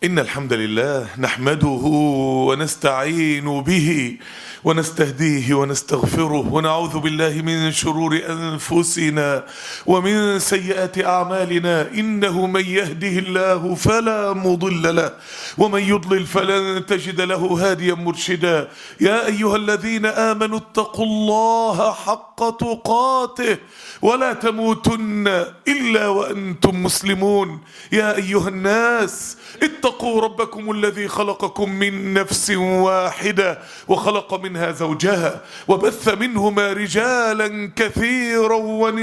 إن الحمد لله نحمده ونستعين به ونستهديه ونستغفره ونعوذ بالله من شرور أنفسنا ومن سيئات أعمالنا. إنه من يهده الله فلا مضل له ومن يضلل فلن تجد له هاديا مرشدا. يا أيها الذين آمنوا اتقوا الله حق تقاته ولا تموتن إلا وأنتم مسلمون. يا أيها الناس اتقوا ربكم الذي خلقكم من نفس واحدة وخلق منها زوجها وبث منهما رجالا كثيرا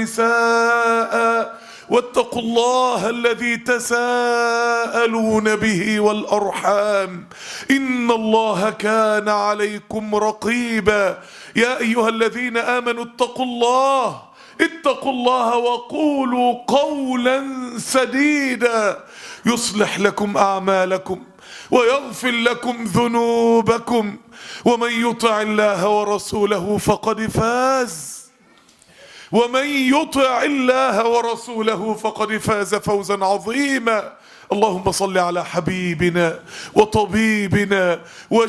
ونساء واتقوا الله الذي تساءلون به والأرحام إن الله كان عليكم رقيبا. يا أيها الذين آمنوا اتقوا الله وقولوا قولا سديدا يصلح لكم أعمالكم ويغفر لكم ذنوبكم ومن يطع الله ورسوله فقد فاز فوزا عظيما. اللهم صل على حبيبنا وطبيبنا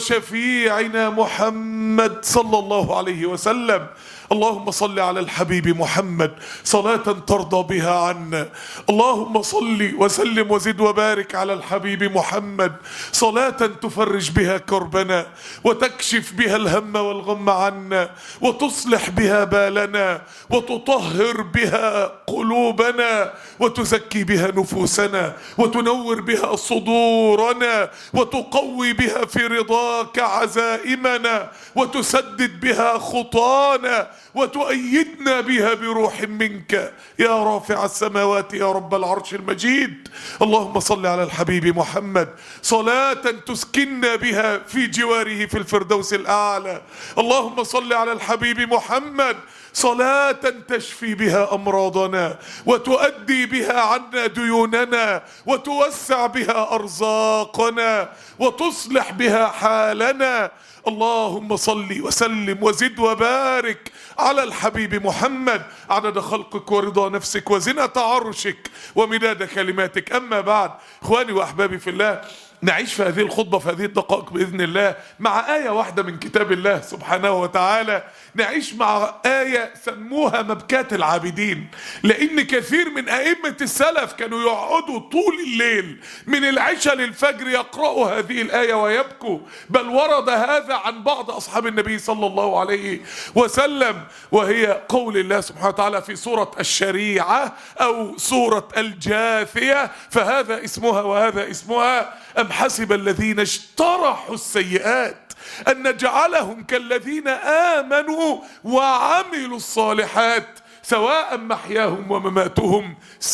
وشفيعنا محمد صلى الله عليه وسلم. اللهم صل على الحبيب محمد صلاة ترضى بها عنا. اللهم صل وسلم وزد وبارك على الحبيب محمد صلاة تفرج بها كربنا وتكشف بها الهم والغم عنا وتصلح بها بالنا وتطهر بها قلوبنا وتزكي بها نفوسنا وتنور بها صدورنا وتقوي بها في رضاك عزائمنا وتسدد بها خطانا وتؤيدنا بها بروح منك يا رافع السماوات يا رب العرش المجيد. اللهم صل على الحبيب محمد صلاة تسكننا بها في جواره في الفردوس الأعلى. اللهم صل على الحبيب محمد صلاة تشفي بها أمراضنا وتؤدي بها عنا ديوننا وتوسع بها أرزاقنا وتصلح بها حالنا. اللهم صل وسلم وزد وبارك على الحبيب محمد عدد خلقك ورضا نفسك وزنة عرشك ومداد كلماتك. أما بعد، إخواني وأحبابي في الله، نعيش في هذه الخطبة في هذه الدقائق بإذن الله مع آية واحدة من كتاب الله سبحانه وتعالى. نعيش مع آية سموها مبكات العابدين، لأن كثير من أئمة السلف كانوا يقعدوا طول الليل من العشاء للفجر يقرأوا هذه الآية ويبكوا. بل ورد هذا عن بعض أصحاب النبي صلى الله عليه وسلم، وهي قول الله سبحانه وتعالى في سورة الشريعة أو سورة الجاثية، فهذا اسمها وهذا اسمها: أم حسب الذين اجترحوا السيئات أن نجعلهم كالذين آمنوا وعملوا الصالحات سواء محياهم ومماتهم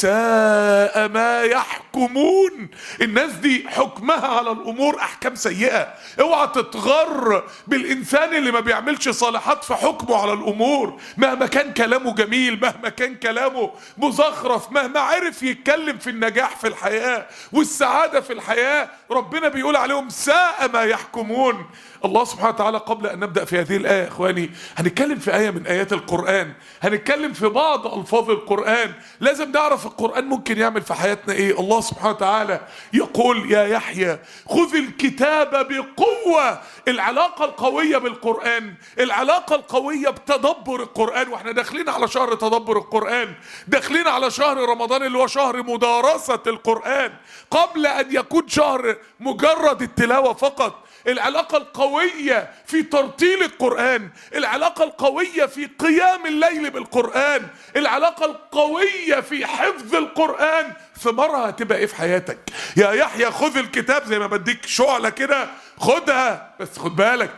ساء ما يحكمون. الناس دي حكمها على الأمور أحكام سيئة. اوعى تتغر بالإنسان اللي ما بيعملش صالحات في حكمه على الأمور، مهما كان كلامه جميل، مهما كان كلامه مزخرف، مهما عرف يتكلم في النجاح في الحياة والسعادة في الحياة، ربنا بيقول عليهم ساء ما يحكمون. الله سبحانه وتعالى قبل أن نبدأ في هذه الآية إخواني هنتكلم في آية من آيات القرآن، هنتكلم في بعض ألفاظ القرآن. لازم نعرف القرآن ممكن يعمل في حياتنا إيه. الله سبحانه وتعالى يقول: يا يحيى خذ الكتاب بقوة. العلاقة القوية بالقرآن، العلاقة القوية بتدبر القرآن، واحنا داخلين على شهر تدبر القرآن، داخلين على شهر رمضان اللي هو شهر مدارسة القرآن قبل أن يكون شهر مجرد التلاوة فقط. العلاقة القوية في ترتيل القرآن، العلاقة القوية في قيام الليل بالقرآن، العلاقة القوية في حفظ القرآن، ثمرها هتبقى ايه في حياتك. يا يحيى خذ الكتاب، زي ما بديك شعلة كده خدها، بس خد بالك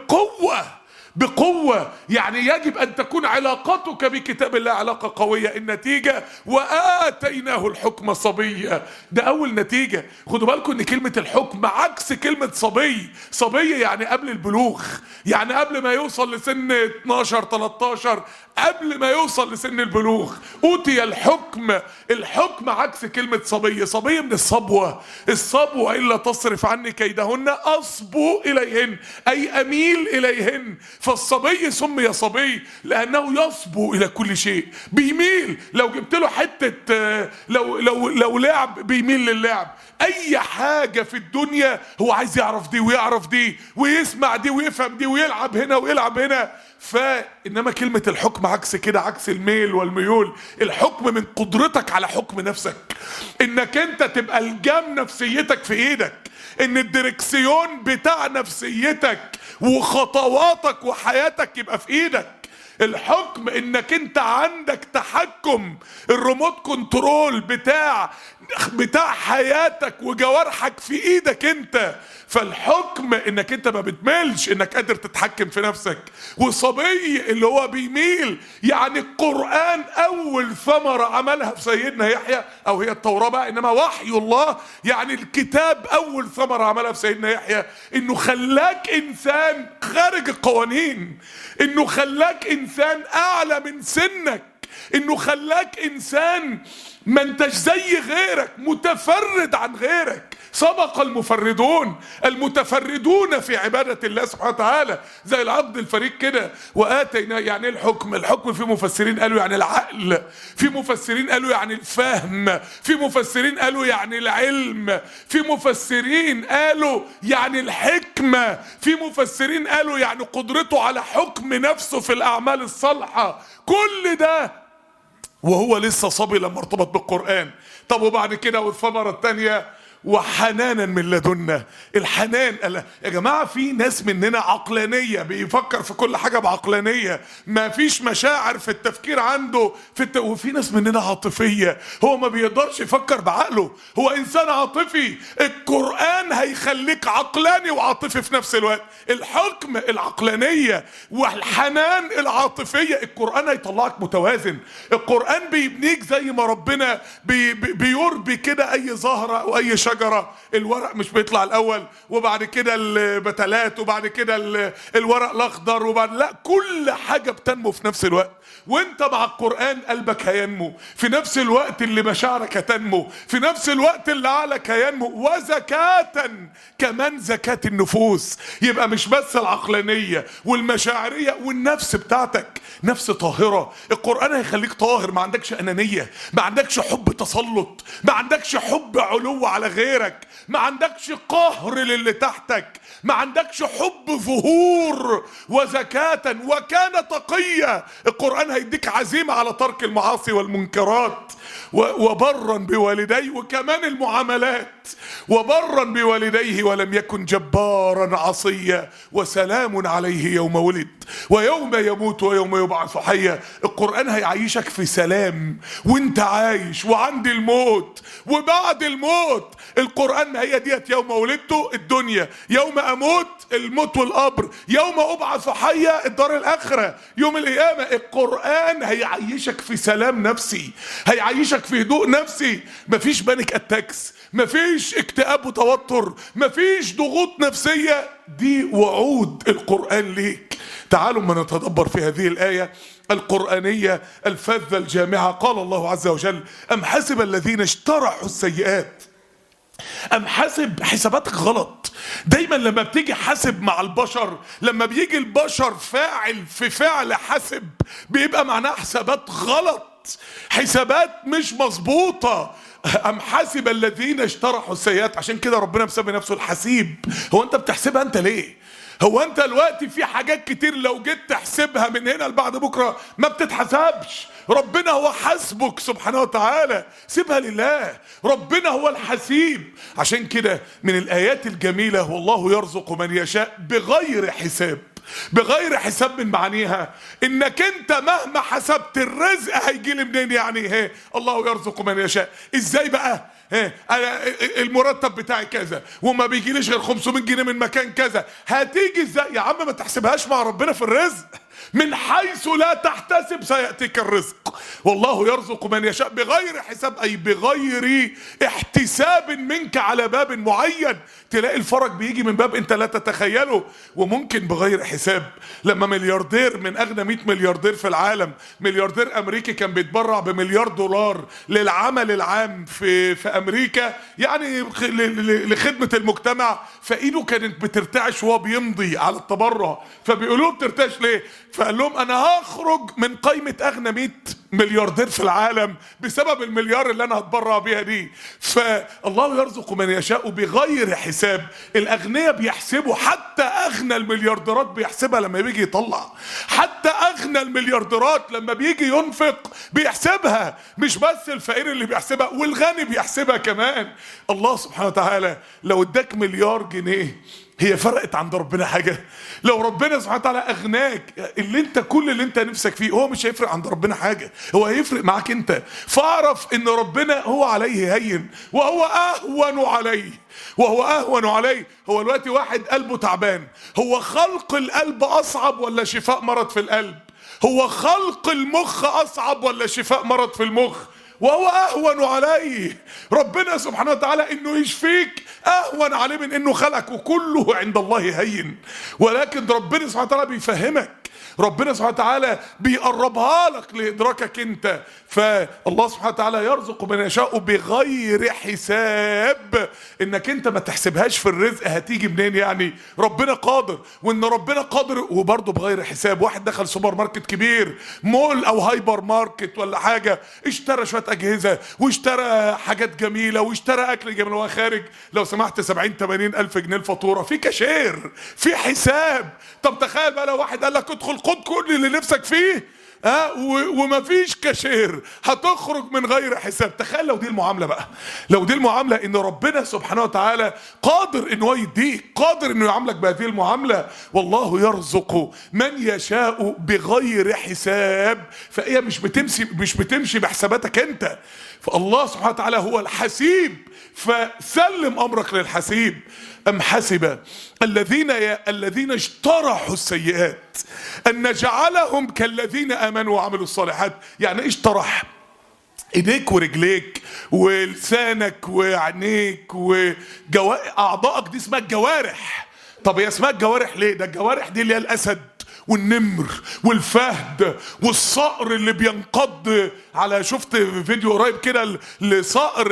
بقوة. يعني يجب أن تكون علاقتك بكتاب الله علاقة قوية. النتيجة: وآتيناه الحكم صبيا. ده أول نتيجة. خدوا بالكم أن كلمة الحكم عكس كلمة صبي. صبي يعني قبل البلوغ، يعني قبل ما يوصل لسن 12-13، قبل ما يوصل لسن البلوغ أوتي الحكم. الحكم عكس كلمة صبي. صبي من الصبوة. الصبوة إلا تصرف عني كيدهن أصبو إليهن، أي أميل إليهن. فالصبي سمي صبي لانه يصبو الى كل شيء، بيميل. لو جبت له حته لو لعب بيميل للعب. اي حاجه في الدنيا هو عايز يعرف دي ويعرف دي ويسمع دي ويفهم دي ويلعب هنا ويلعب هنا. فانما كلمه الحكم عكس كده، عكس الميل والميول. الحكم من قدرتك على حكم نفسك، انك انت تبقى الجام نفسيتك في ايدك، ان الدركسيون بتاع نفسيتك وخطواتك وحياتك يبقى في ايدك. الحكم انك انت عندك تحكم، الريموت كنترول بتاع حياتك وجوارحك في ايدك انت. فالحكم انك انت ما بتميلش، انك قادر تتحكم في نفسك. وصبي اللي هو بيميل، يعني القرآن اول ثمرة عملها في سيدنا يحيى، او هي التوراة بقى، انما وحي الله يعني الكتاب اول ثمرة عملها في سيدنا يحيى انه خلاك انسان خارج القوانين، انه خلاك انسان اعلى من سنك، انه خلاك انسان ما انتش زي غيرك، متفرد عن غيرك. سبق المتفردون في عبادة الله سبحانه وتعالى، زي العبد الفريق كده. وآتينا، يعني الحكم في مفسرين قالوا يعني العقل، في مفسرين قالوا يعني الفهم، في مفسرين قالوا يعني العلم، في مفسرين قالوا يعني الحكمة، في مفسرين قالوا يعني قدرته على حكم نفسه في الأعمال الصالحة. كل ده وهو لسه صبي لما ارتبط بالقرآن. طب وبعد كده والثمرة التانية، وحنانا من لدنا. الحنان، يا جماعة في ناس مننا عقلانية، بيفكر في كل حاجة بعقلانية، ما فيش مشاعر في التفكير عنده وفي ناس مننا عاطفية، هو ما بيقدرش يفكر بعقله، هو إنسان عاطفي. القرآن هيخليك عقلاني وعاطفي في نفس الوقت. الحكم العقلانية والحنان العاطفية. القرآن هيطلعك متوازن. القرآن بيبنيك زي ما ربنا بيربي كده أي زهرة أو أي شجرة. الورق مش بيطلع الاول وبعد كده البتلات وبعد كده الورق الاخضر لا، كل حاجه بتنمو في نفس الوقت. وانت مع القرآن قلبك هينمو في نفس الوقت اللي مشاعرك هتنمو، في نفس الوقت اللي عقلك هينمو. وزكاة كمان، زكاة النفوس. يبقى مش بس العقلانية والمشاعرية، والنفس بتاعتك نفس طاهرة. القرآن هيخليك طاهر، ما عندكش أنانية، ما عندكش حب تسلط، ما عندكش حب علو على غيرك، ما عندكش قهر للي تحتك، ما عندكش حب ظهور. وزكاة وكان تقيا. القرآن هيديك عزيمة على ترك المعاصي والمنكرات. وبرا بوالديه، وكمان المعاملات. وبرا بوالديه ولم يكن جبارا عصيا، وسلام عليه يوم ولد ويوم يموت ويوم يبعث حيا. القرآن هيعيشك في سلام وانت عايش، وعند الموت وبعد الموت. القرآن ما هي ديت يوم ولدته الدنيا، يوم اموت الموت والقبر، يوم ابعث حيا الدار الاخرة يوم القيامة. القرآن هيعيشك في سلام نفسي، هيعيشك في هدوء نفسي. مفيش بانيك اتاكس، مفيش اكتئاب وتوتر، مفيش ضغوط نفسية. دي وعود القرآن ليك. تعالوا ما نتدبر في هذه الآية القرآنية الفذة الجامعة. قال الله عز وجل: أم حسب الذين اجترحوا السيئات. أم حسب، حساباتك غلط. دايما لما بتيجي حاسب مع البشر، لما بيجي البشر فاعل في فعل حسب، بيبقى معناها حسابات غلط، حسابات مش مظبوطة. أم حسب الذين اجترحوا السيئات. عشان كده ربنا مسمي نفسه الحسيب. هو أنت بتحسبها أنت ليه؟ هو أنت دلوقتي في حاجات كتير لو جيت تحسبها من هنا لبعد بكرة ما بتتحسبش. ربنا هو حسبك سبحانه وتعالى، سيبها لله. ربنا هو الحسيب. عشان كده من الآيات الجميلة: والله يرزق من يشاء بغير حساب. بغير حساب من معانيها انك انت مهما حسبت الرزق هيجيلي منين. يعني الله يرزق من يشاء. ازاي بقى؟ انا المرتب بتاعي كذا وما بيجيليش غير 500 جنيه من مكان كذا، هتيجي ازاي يا عم؟ ما تحسبهاش مع ربنا في الرزق. من حيث لا تحتسب سيأتيك الرزق. والله يرزق من يشاء بغير حساب، أي بغير احتساب منك على باب معين. تلاقي الفرج بيجي من باب انت لا تتخيله، وممكن بغير حساب. لما ملياردير من اغنى 100 ملياردير في العالم، ملياردير امريكي كان بيتبرع بمليار دولار للعمل العام في امريكا، يعني لخدمة المجتمع، فايده كانت بترتعش وهو بيمضي على التبرع. فبيقولوا له بترتعش ليه؟ فقال لهم انا هخرج من قائمة اغنى 100 ملياردير في العالم بسبب المليار اللي انا هتبرع بيها دي. فالله يرزق من يشاء بغير حساب. الاغنياء بيحسبوا، حتى اغنى المليارديرات بيحسبها لما بيجي يطلع، حتى اغنى المليارديرات لما بيجي ينفق بيحسبها، مش بس الفقير اللي بيحسبها، والغني بيحسبها كمان. الله سبحانه وتعالى لو اداك مليار جنيه هي فرقت عند ربنا حاجة؟ لو ربنا سبحانه وتعالى اغناك، كل اللي انت نفسك فيه هو مش هيفرق عند ربنا حاجة، هو هيفرق معاك انت. فاعرف ان ربنا هو عليه هين وهو اهون عليه، وهو اهون عليه. هو دلوقتي واحد قلبه تعبان، هو خلق القلب اصعب ولا شفاء مرض في القلب؟ هو خلق المخ اصعب ولا شفاء مرض في المخ؟ وهو اهون عليه. ربنا سبحانه وتعالى انه يشفيك اهون عليه من انه خلقك، وكله عند الله هين. ولكن ربنا سبحانه وتعالى بيفهمك، ربنا سبحانه وتعالى بيقربها لك لإدراكك انت. فالله سبحانه وتعالى يرزق من يشاء بغير حساب، انك انت ما تحسبهاش في الرزق هتيجي منين، يعني ربنا قادر، وان ربنا قادر وبرضه بغير حساب. واحد دخل سوبر ماركت كبير، مول او هايبر ماركت ولا حاجة، اشترى شوية اجهزة واشترى حاجات جميلة واشترى اكل جميل، وهو خارج لو سمحت 70-80 الف جنيه الفاتورة، في كاشير، في حساب. طب تخيل بقى لو واحد قال لك ادخل خد كل اللي نفسك فيه ومفيش كاشير، هتخرج من غير حساب. تخيل لو دي المعاملة بقى، لو دي المعاملة، ان ربنا سبحانه وتعالى قادر ان هو يديك، قادر انه يعاملك بهذه المعاملة. والله يرزق من يشاء بغير حساب. فهي مش بتمشي بحساباتك انت، فالله سبحانه وتعالى هو الحسيب، فسلم امرك للحسيب. ام حسب الذين اجترحوا السيئات ان نجعلهم كالذين امنوا وعملوا الصالحات. يعني ايش اجترح؟ ايديك ورجليك ولسانك وعينيك اعضائك دي اسمها الجوارح. طب هي اسمها الجوارح ليه؟ ده الجوارح دي اللي هي الاسد والنمر والفهد والصقر اللي بينقض على، شفت فيديو قريب كده لصقر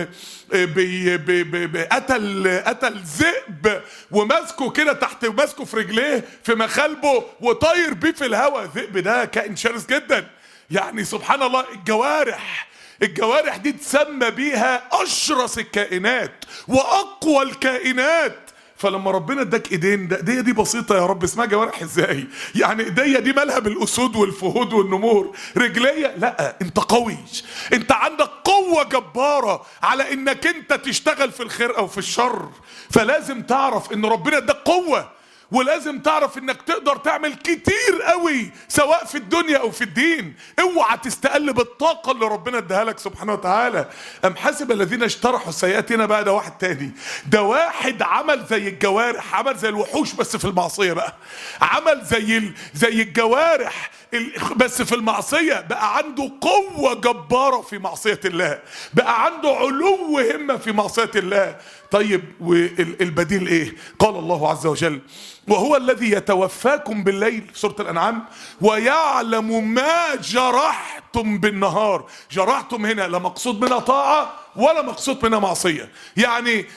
قتل ذئب وماسكه كده تحت، ماسكه في رجليه في مخالبه وطاير بيه في الهواء. الذئب ده كائن شرس جدا. يعني سبحان الله، الجوارح دي تسمى بيها اشرس الكائنات واقوى الكائنات. فلما ربنا اداك ايدين، ده ايديا دي بسيطه يا رب، اسمها جوارح ازاي؟ يعني ايديا دي مالها بالاسود والفهود والنمور، رجليا لا، انت قوي، انت عندك قوه جباره على انك انت تشتغل في الخير او في الشر. فلازم تعرف ان ربنا اداك قوه، ولازم تعرف انك تقدر تعمل كتير قوي سواء في الدنيا او في الدين. اوعى تستقل بالطاقه اللي ربنا اداها لك سبحانه وتعالى. ام حسب الذين اجترحوا السيئات. هنا بقى ده واحد تاني، ده واحد عمل زي الجوارح، عمل زي الوحوش بس في المعصيه بقى، عمل زي الجوارح بس في المعصيه. بقى عنده قوه جباره في معصيه الله، بقى عنده علو همه في معصيه الله. طيب والبديل ايه؟ قال الله عز وجل: وهو الذي يتوفاكم بالليل في سورة الأنعام ويعلم ما جرحتم بالنهار. جرحتم هنا لا مقصود منها طاعة ولا مقصود منها معصية. يعني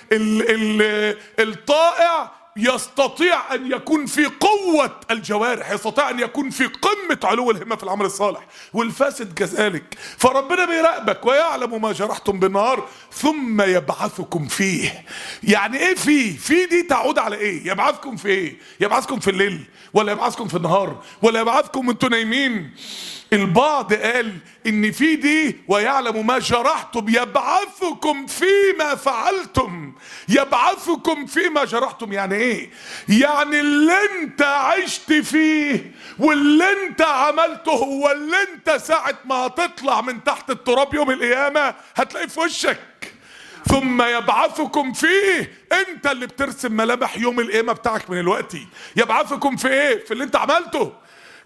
الطائع يستطيع أن يكون في قوة الجوارح، يستطيع أن يكون في قمة علو الهمة في العمل الصالح، والفاسد كذلك. فربنا بيراقبك ويعلم ما جرحتم بالنهار ثم يبعثكم فيه. يعني ايه فيه دي تعود على ايه؟ يبعثكم في ايه؟ يبعثكم في الليل ولا يبعثكم في النهار ولا يبعثكم وانتوا نايمين؟ البعض قال ان في دي ويعلم ما جرحتم يبعثكم فيما فعلتم، يبعثكم فيما جرحتم. يعني ايه؟ يعني اللي انت عشت فيه واللي انت عملته هو اللي انت ساعة ما هتطلع من تحت التراب يوم القيامة هتلاقيه في وشك. ثم يبعثكم فيه، انت اللي بترسم ملامح يوم القيامة بتاعك من الوقت. يبعثكم في ايه؟ في اللي انت عملته.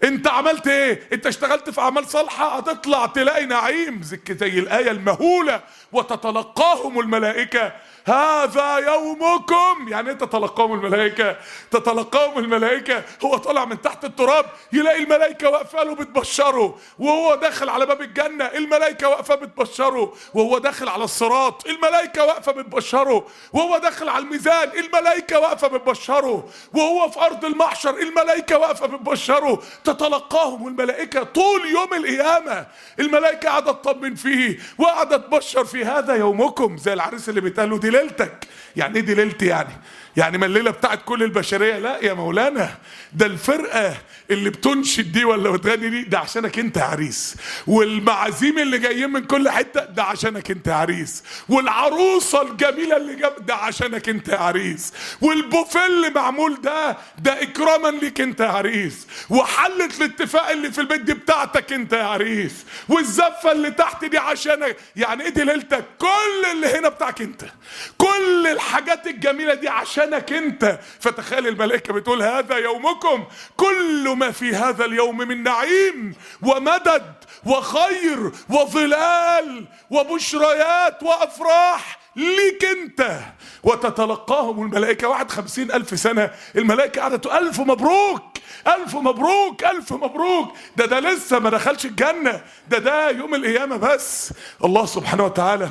انت عملت ايه؟ انت اشتغلت في اعمال صالحة هتطلع تلاقي نعيم زي الآية المهولة وتتلقاهم الملائكة هذا يومكم. يعني انت تتلقاهم الملائكة، تتلقاهم الملائكة. هو طالع من تحت التراب يلاقي الملائكة واقفة له بتبشره، وهو داخل على باب الجنة الملائكة واقفة بتبشره، وهو داخل على الصراط الملائكة واقفة بتبشره، وهو داخل على الميزان الملائكة واقفة بتبشره، وهو في أرض المحشر الملائكة واقفة بتبشره. تتلقاهم الملائكة طول يوم القيامة، الملائكة قاعدة تطمن فيه وقاعدة تبشر في هذا يومكم. زي العريس اللي بيتقال له دي ليلتك. يعني ايه دي ليلتي؟ يعني ما الليله بتاعت كل البشريه؟ لا يا مولانا، ده الفرقه اللي بتنشد دي ولا بتغني دي ده عشانك انت يا عريس، والمعازيم اللي جايين من كل حته ده عشانك انت يا عريس، والعروسه الجميله اللي جاب ده عشانك انت يا عريس، والبوفيه اللي معمول ده اكراما ليك انت يا عريس، وحله الاتفاق اللي في البيت دي بتاعتك انت يا عريس، والزفه اللي تحت دي عشانك. يعني ايه دي ليلتك؟ كل اللي هنا بتاعك انت، كل الحاجات الجميله دي عشانك انت. فتخيل الملائكه بتقول هذا يومكم، كل ما في هذا اليوم من نعيم ومدد وخير وظلال وبشريات وافراح ليك انت. وتتلقاهم الملائكه. 51,000 سنه الملائكه قاعده تقول الف مبروك الف مبروك الف مبروك. ده لسه ما دخلش الجنه، ده يوم القيامه بس. الله سبحانه وتعالى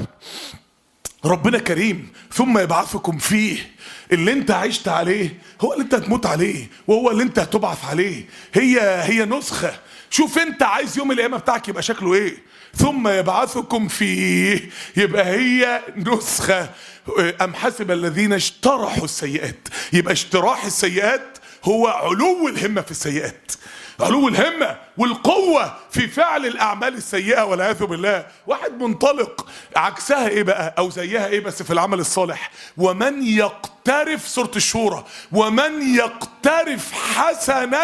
ربنا كريم. ثم يبعثكم فيه. اللي انت عشت عليه هو اللي انت هتموت عليه، وهو اللي انت هتبعث عليه. هي نسخة. شوف انت عايز يوم القيامة بتاعك يبقى شكله ايه. ثم يبعثكم فيه يبقى هي نسخة. أم حسب الذين اجترحوا السيئات. يبقى اجتراح السيئات هو علو الهمة في السيئات، علو الهمة والقوة في فعل الأعمال السيئة والعياذ بالله. واحد منطلق عكسها إيه بقى أو زيها إيه بس في العمل الصالح. ومن يقترف، سورة الشورى، ومن يقترف حسنة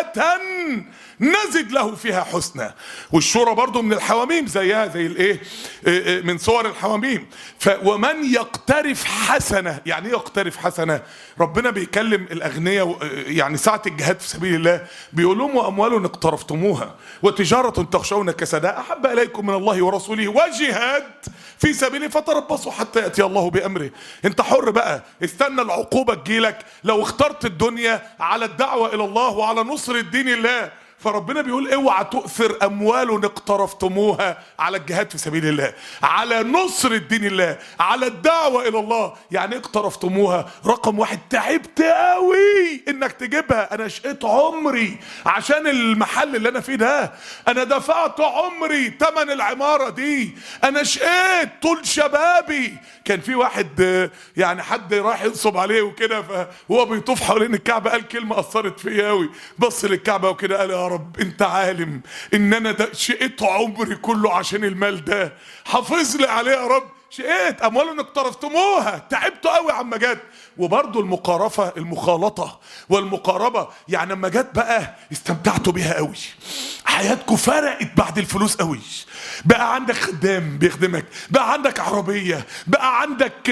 نزد له فيها حسنى. والشورى برضو من الحواميم زيها زي الايه، من صور الحواميم. ومن يقترف حسنة. يعني ايه يقترف حسنة؟ ربنا بيكلم الاغنياء يعني ساعة الجهاد في سبيل الله بيقول لهم واموال اقترفتموها وتجارة تخشون كسادها احب اليكم من الله ورسوله وجهاد في سبيله فتربصوا حتى ياتي الله بامره. انت حر بقى، استنى العقوبة تجيلك لو اخترت الدنيا على الدعوة الى الله وعلى نصر الدين الله. فربنا بيقول اوعى تؤثر اموال اقترفتموها على الجهاد في سبيل الله، على نصر الدين الله، على الدعوة الى الله. يعني اقترفتموها رقم واحد تعبت قوي انك تجيبها. انا شقيت عمري عشان المحل اللي انا فيه ده، انا دفعت عمري تمن العمارة دي، انا شقيت طول شبابي. كان في واحد يعني حد راح ينصب عليه وكده، فهو بيطوف حوالين الكعبة قال كلمة اثرت فيا قوي. بص للكعبة وكده قال يا رب انت عالم ان انا ده شقيت عمري كله عشان المال ده، حافظ لي عليه يا رب. شقيت اموال اقترفتموها، تعبتوا قوي عما جت. وبرضه المقارفه، المخالطه والمقاربه. يعني اما جت بقى استمتعتوا بيها قوي، حياتكم فرقت بعد الفلوس قوي. بقى عندك خدام بيخدمك، بقى عندك عربيه، بقى عندك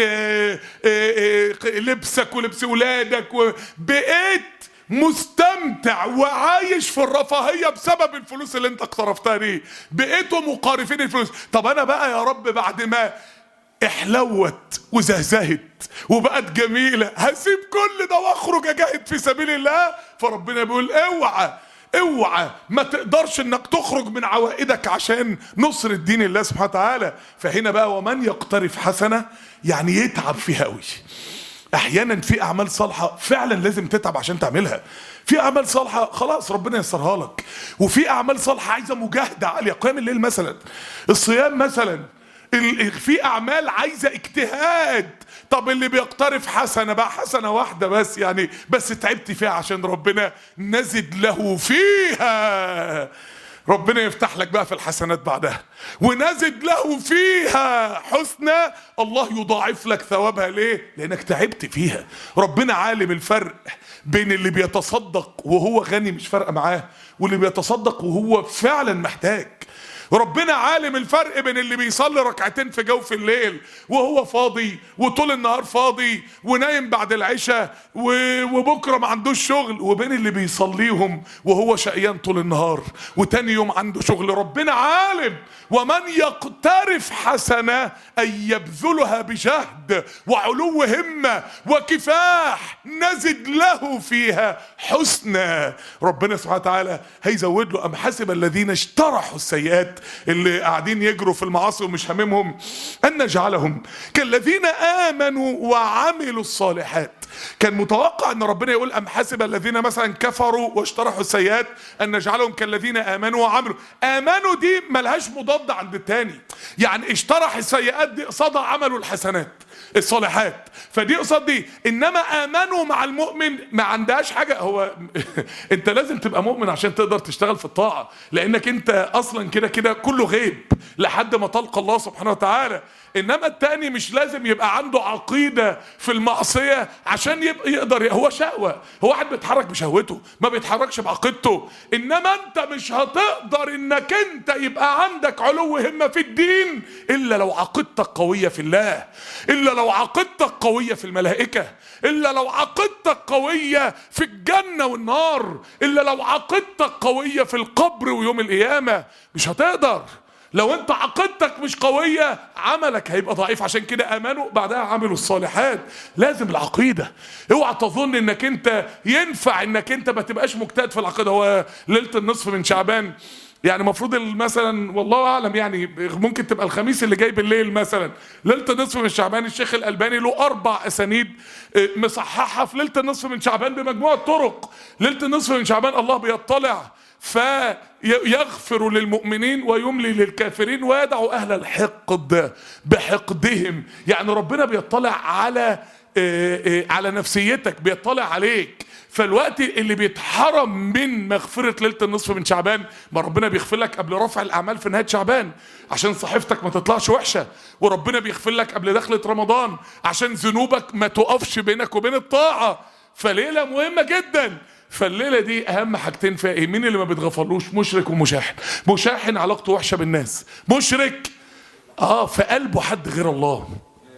لبسك ولبس ولادك، وبقيت مستمتع وعايش في الرفاهية بسبب الفلوس اللي انت اقترفتها دي. بقيتوا مقارفين الفلوس. طب انا بقى يا رب بعد ما احلوت وزهزهت وبقت جميلة هسيب كل ده واخرج اجاهد في سبيل الله؟ فربنا بيقول اوعى ما تقدرش انك تخرج من عوائدك عشان نصر الدين الله سبحانه وتعالى. فهنا بقى ومن يقترف حسنة يعني يتعب فيها قوي. احيانا في اعمال صالحه فعلا لازم تتعب عشان تعملها، في اعمال صالحه خلاص ربنا ييسرها لك، وفي اعمال صالحه عايزه مجاهده عاليه. قيام الليل مثلا، الصيام مثلا، في اعمال عايزه اجتهاد. طب اللي بيقترف حسنه بقى، حسنه واحده بس يعني، بس تعبت فيها عشان ربنا نزد له فيها. ربنا يفتح لك بقى في الحسنات بعدها ونزد له فيها حسنى. الله يضاعف لك ثوابها. ليه؟ لانك تعبت فيها. ربنا عالم الفرق بين اللي بيتصدق وهو غني مش فارقه معاه، واللي بيتصدق وهو فعلا محتاج. ربنا عالم الفرق بين اللي بيصلي ركعتين في جوف الليل وهو فاضي وطول النهار فاضي ونايم بعد العشاء وبكره ما عندوش شغل، وبين اللي بيصليهم وهو شقيان طول النهار وتاني يوم عنده شغل. ربنا عالم. ومن يقترف حسنة أن يبذلها بجهد وعلو همة وكفاح نزد له فيها حسنى. ربنا سبحانه وتعالى هيزود له. أم حسب الذين اجترحوا السيئات، اللي قاعدين يجروا في المعاصي ومش هممهم، أن نجعلهم كالذين آمنوا وعملوا الصالحات. كان متوقع ان ربنا يقول ام حسب الذين مثلا كفروا واجترحوا السيئات ان نجعلهم كالذين امنوا وعملوا. امنوا دي ملهاش مضاد عند التاني، يعني اجترح السيئات دي قصادها عملوا الحسنات الصالحات، فدي قصاد دي. انما امنوا مع المؤمن ما عندهاش حاجه. هو انت لازم تبقى مؤمن عشان تقدر تشتغل في الطاعه، لانك انت اصلا كده كده كله غيب لحد ما تلقى الله سبحانه وتعالى. انما التاني مش لازم يبقى عنده عقيده في المعصيه عشان يبقى يقدر. هو شهوه، هو واحد بيتحرك بشهوته ما بيتحركش بعقيدته. انما انت مش هتقدر انك انت يبقى عندك علو همه في الدين الا لو عقيدتك قويه في الله، الا لو عقيدتك قويه في الملائكه، الا لو عقيدتك قويه في الجنه والنار، الا لو عقيدتك قويه في القبر ويوم القيامه. مش هتقدر لو انت عقيدتك مش قوية، عملك هيبقى ضعيف. عشان كده امنوا بعدها عملوا الصالحات. لازم العقيدة. اوعى تظن انك انت ينفع انك انت ما تبقاش مجتهد في العقيدة. هو ليلة النصف من شعبان يعني المفروض مثلا والله اعلم يعني ممكن تبقى الخميس اللي جاي بالليل مثلا ليله النصف من شعبان. الشيخ الالباني له 4 اسانيد مصححه في ليله النصف من شعبان بمجموعه طرق. ليله النصف من شعبان الله بيطلع فيغفر للمؤمنين ويملي للكافرين ويدع اهل الحقد بحقدهم. يعني ربنا بيطلع على نفسيتك، بيطلع عليك. فالوقت اللي بيتحرم من مغفرة ليلة النصف من شعبان، ما ربنا بيغفر لك قبل رفع الأعمال في نهاية شعبان عشان صحيفتك ما تطلعش وحشة، وربنا بيغفر لك قبل دخلة رمضان عشان ذنوبك ما تقفش بينك وبين الطاعة. فليلة مهمة جدا. فالليلة دي أهم حاجتين فيها إيه؟ مين اللي ما بيتغفرلوش؟ مشرك ومشاحن. مشاحن علاقته وحشة بالناس، مشرك في قلبه حد غير الله.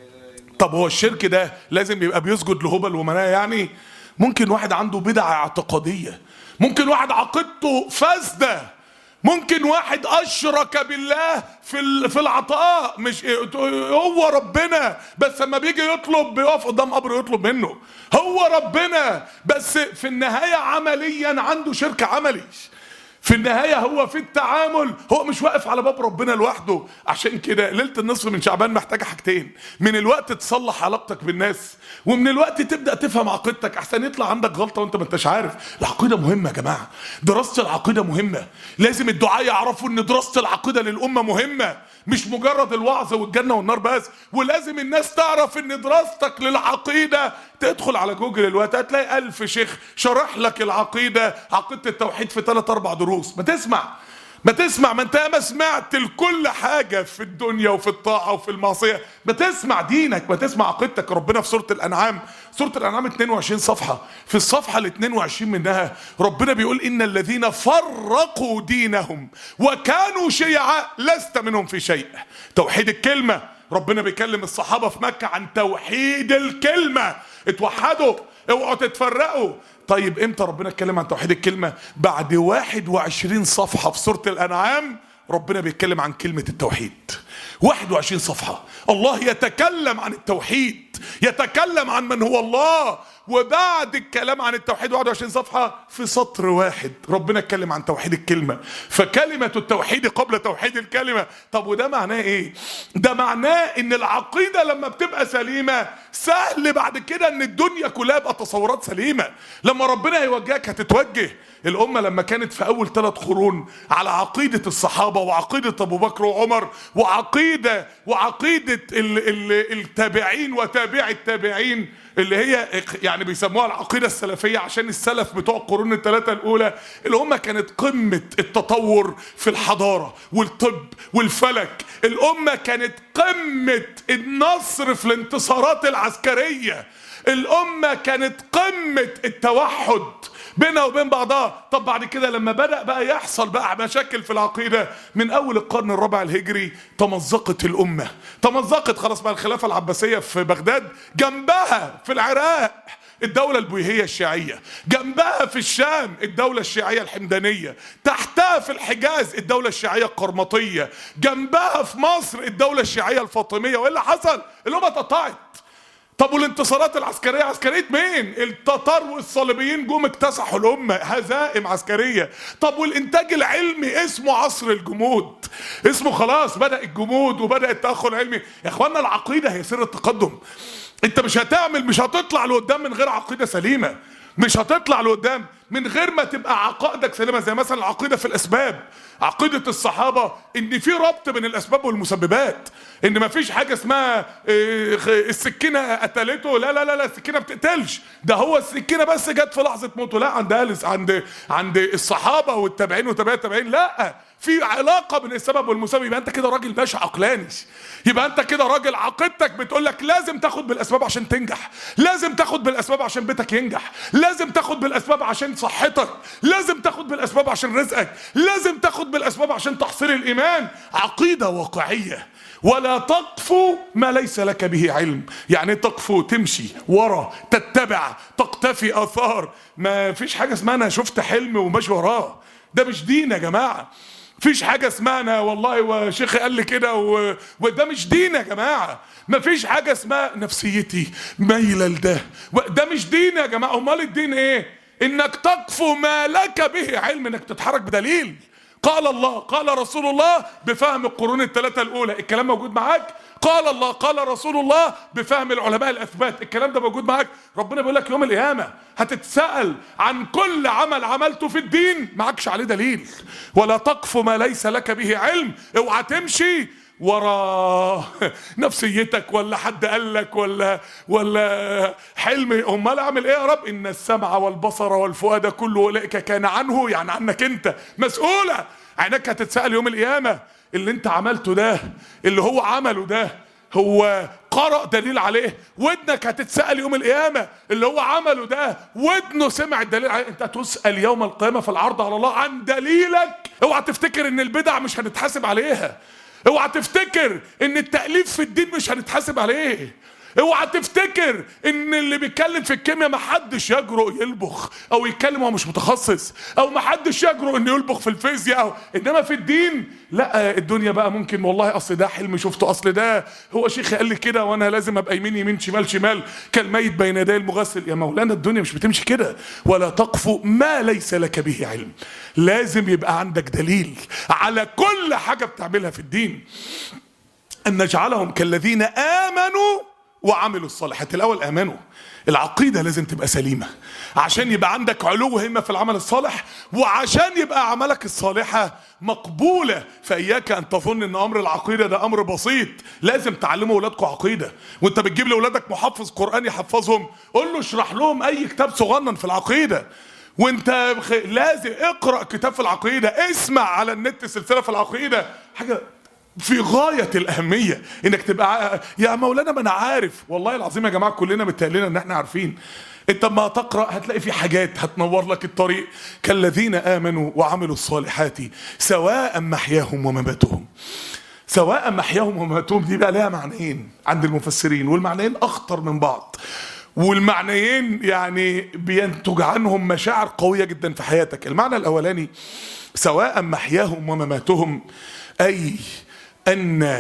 طب هو الشرك ده لازم يبقى بيسجد لهبل ومناه؟ يعني ممكن واحد عنده بدعة اعتقادية، ممكن واحد عقيدته فاسدة، ممكن واحد أشرك بالله في العطاء. مش هو ربنا بس لما بيجي يطلب بيقف قدام قبر يطلب منه. هو ربنا بس في النهاية عمليا عنده شرك عملي. في النهاية هو في التعامل هو مش واقف على باب ربنا لوحده. عشان كده ليلة النصف من شعبان محتاجة حاجتين: من الوقت تصلح علاقتك بالناس، ومن الوقت تبدأ تفهم عقيدتك احسن يطلع عندك غلطة وانت ما انتش عارف. العقيدة مهمة يا جماعة، دراسة العقيدة مهمة. لازم الدعاء يعرفوا ان دراسة العقيدة للأمة مهمة، مش مجرد الوعظ والجنة والنار بس. ولازم الناس تعرف ان دراستك للعقيدة، تدخل على جوجل الوقت هتلاقي 1000 شيخ شرح لك العقيدة، عقيدة التوحيد في 3-4 دروس. ما تسمع ما انت ما سمعت لكل حاجة في الدنيا وفي الطاعة وفي المعصية. ما تسمع دينك، ما تسمع عقيدتك. ربنا في سورة الأنعام 22 صفحة، في الصفحة 22 منها ربنا بيقول إن الذين فرقوا دينهم وكانوا شيعا لست منهم في شيء. توحيد الكلمة. ربنا بيكلم الصحابة في مكة عن توحيد الكلمة. اتوحدوا، اوعوا تتفرقوا. طيب امتى ربنا اتكلم عن توحيد الكلمة؟ بعد 21 صفحة في سورة الأنعام ربنا بيتكلم عن كلمة التوحيد. 21 صفحة الله يتكلم عن التوحيد، يتكلم عن من هو الله. وبعد الكلام عن التوحيد 21 صفحة في سطر واحد ربنا اتكلم عن توحيد الكلمة. فكلمة التوحيد قبل توحيد الكلمة. طب وده معناه ايه؟ ده معناه ان العقيدة لما بتبقى سليمة سهل بعد كده ان الدنيا كلها بقى تصورات سليمة. لما ربنا يوجهك هتتوجه. الأمة لما كانت في أول 3 قرون على عقيدة الصحابة وعقيدة أبو بكر وعمر وعقيدة التابعين وتابع التابعين اللي هي يعني بيسموها العقيدة السلفية عشان السلف بتوع القرون ال3 الأولى، الأمة كانت قمة التطور في الحضارة والطب والفلك. الأمة كانت قمة النصر في الانتصارات العسكرية. الأمة كانت قمة التوحد بينها وبين بعضها. طب بعد كده لما بدأ بقى يحصل بقى مشاكل في العقيدة من أول القرن الرابع الهجري، تمزقت الأمة، تمزقت خلاص بقى. الخلافة العباسية في بغداد، جنبها في العراق الدولة البويهية الشيعية، جنبها في الشام الدولة الشيعية الحمدانية، تحتها في الحجاز الدولة الشيعية القرمطية، جنبها في مصر الدولة الشيعية الفاطمية. وايه اللي حصل؟ الأمة اتقطعت. طب والانتصارات العسكرية عسكرية مين؟ التتار والصليبيين جم اكتسحوا الأمة، هزائم عسكرية. طب والإنتاج العلمي اسمه عصر الجمود، اسمه خلاص بدأ الجمود وبدأ التأخر العلمي. يا اخوانا العقيدة هي سر التقدم. انت مش هتطلع لقدام من غير عقيدة سليمة، مش هتطلع لقدام من غير ما تبقى عقائدك سليمة. زي مثلا العقيدة في الأسباب، عقيدة الصحابة ان في ربط بين الأسباب والمسببات، ان ما فيش حاجة اسمها السكينة قتلته، لا لا لا لا، السكينة بتقتلش، ده هو السكينة بس جت في لحظة موته. لا، عند الصحابة والتابعين وتابعين التابعين لا، في علاقة بين السبب والمسبب. يبقى انت كده راجل باشا عقلاني، يبقى انت كده راجل عقيدتك بتقول لك لازم تاخد بالاسباب عشان تنجح، لازم تاخد بالاسباب عشان بيتك ينجح، لازم تاخد بالاسباب عشان صحتك، لازم تاخد بالاسباب عشان رزقك، لازم تاخد بالاسباب عشان تحصيل الايمان. عقيدة واقعية. ولا تقفو ما ليس لك به علم. يعني تقفو تمشي ورا، تتبع، تقتفي اثار. ما فيش حاجة اسمها انا شفت حلم وماشي وراه، ده مش دين يا جماعة. فيش حاجة اسمها انا والله وشيخي قال لي كده وده مش دين يا جماعة. مفيش حاجة اسمها نفسيتي مايلة لده، ده مش دين يا جماعة. امال الدين ايه؟ انك تقفو ما لك به علم، انك تتحرك بدليل. قال الله قال رسول الله بفهم القرون الثلاثة الأولى، الكلام موجود معاك. قال الله قال رسول الله بفهم العلماء الأثبات، الكلام ده موجود معاك. ربنا بيقول لك يوم القيامة هتتسأل عن كل عمل عملته في الدين معكش عليه دليل. ولا تقف ما ليس لك به علم. اوعى تمشي ورا نفسيتك ولا حد قال لك ولا حلم. امال اعمل ايه يا رب؟ ان السمع والبصر والفؤاد كل اولئك كان عنه، يعني عنك انت مسؤوله. عينك هتتسال يوم القيامه، اللي انت عملته ده، اللي هو عمله ده، هو قرأ دليل عليه. ودنك هتتسأل يوم القيامة، اللي هو عمله ده ودنه سمع الدليل عليه. انت هتسأل يوم القيامة في العرض على الله عن دليلك. اوعى تفتكر ان البدع مش هنتحاسب عليها، اوعى تفتكر ان التأليف في الدين مش هنتحاسب عليه، اوعى تفتكر ان اللي بيتكلم في الكيمياء محدش يجرؤ يلبخ او يتكلم هو مش متخصص، او محدش يجرؤ انه يلبخ في الفيزياء انما في الدين لا. الدنيا بقى ممكن والله اصل ده حلم شفته، اصل ده هو شيخ قال لي كده وانا لازم ابقى يمين يمين شمال شمال كالميت بين يدي المغسل. يا مولانا الدنيا مش بتمشي كده. ولا تقف ما ليس لك به علم. لازم يبقى عندك دليل على كل حاجة بتعملها في الدين. ان نجعلهم كالذين آمنوا وعملوا الصالحات. الاول امنوا، العقيده لازم تبقى سليمه عشان يبقى عندك علو همه في العمل الصالح، وعشان يبقى اعمالك الصالحه مقبوله. فاياك ان تظن ان امر العقيده ده امر بسيط. لازم تعلموا اولادكم عقيده. وانت بتجيب لاولادك محفظ قران يحفظهم، قول له اشرح لهم اي كتاب صغنن في العقيده. وانت لازم اقرا كتاب في العقيده، اسمع على النت سلسله في العقيده، حاجه في غاية الأهمية إنك تبقى يا مولانا. ما أنا عارف والله العظيم يا جماعة، كلنا متهيألنا إن إحنا عارفين. أنت ما تقرأ هتلاقي في حاجات هتنور لك الطريق. كالذين آمنوا وعملوا الصالحات سواء محياهم ومماتهم. سواء محياهم ومماتهم دي بقى لها معنيين عند المفسرين، والمعنيين أخطر من بعض، والمعنيين يعني بينتج عنهم مشاعر قوية جدا في حياتك. المعنى الأولاني سواء محياهم ومماتهم، أي أن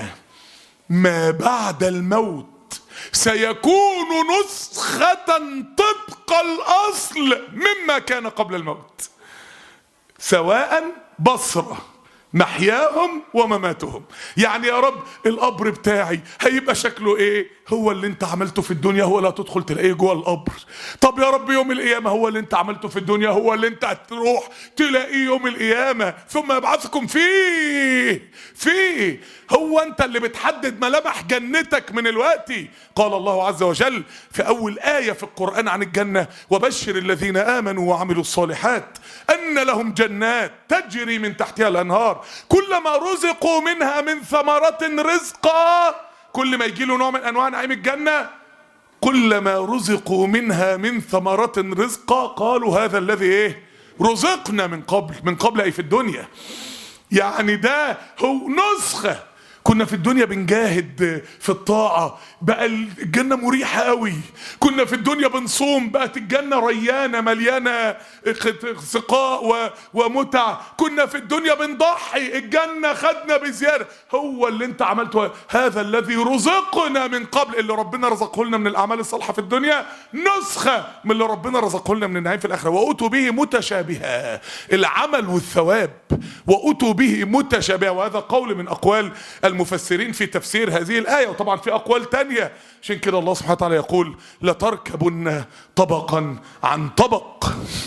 ما بعد الموت سيكون نسخة طبق الأصل مما كان قبل الموت. سواء بصرة محياهم ومماتهم. يعني يا رب القبر بتاعي هيبقى شكله ايه؟ هو اللي انت عملته في الدنيا هو اللي هتدخل تلاقيه جوه القبر. طب يا رب يوم القيامة هو اللي انت عملته في الدنيا هو اللي انت هتروح تلاقيه يوم القيامة، ثم يبعثكم فيه. هو انت اللي بتحدد ملامح جنتك من الوقت. قال الله عز وجل في اول آية في القرآن عن الجنة: وبشر الذين آمنوا وعملوا الصالحات أن لهم جنات تجري من تحتها الأنهار كلما رزقوا منها من ثمرة رزقا. كل ما يجي له نوع من أنواع نعيم الجنة كلما رزقوا منها من ثمرة رزقا قالوا هذا الذي ايه رزقنا من قبل اي في الدنيا. يعني ده هو نسخة. كنا في الدنيا بنجاهد في الطاعة، بقى الجنة مريحة قوي. كنا في الدنيا بنصوم، بقت الجنة ريانة مليانة سقاء ومتع. كنا في الدنيا بنضحي، الجنة خدنا بزيادة. هو اللي انت عملته هذا الذي رزقنا من قبل، اللي ربنا رزقه لنا من الأعمال الصالحة في الدنيا نسخة من اللي ربنا رزقه لنا من النعيم في الآخرة. وأتوا به متشابها، العمل والثواب. وأتوا به متشابها، وهذا قول من أقوال المفسرين في تفسير هذه الآية، وطبعا في أقوال تانية. عشان كده الله سبحانه وتعالى يقول لتركبن طبقا عن طبق.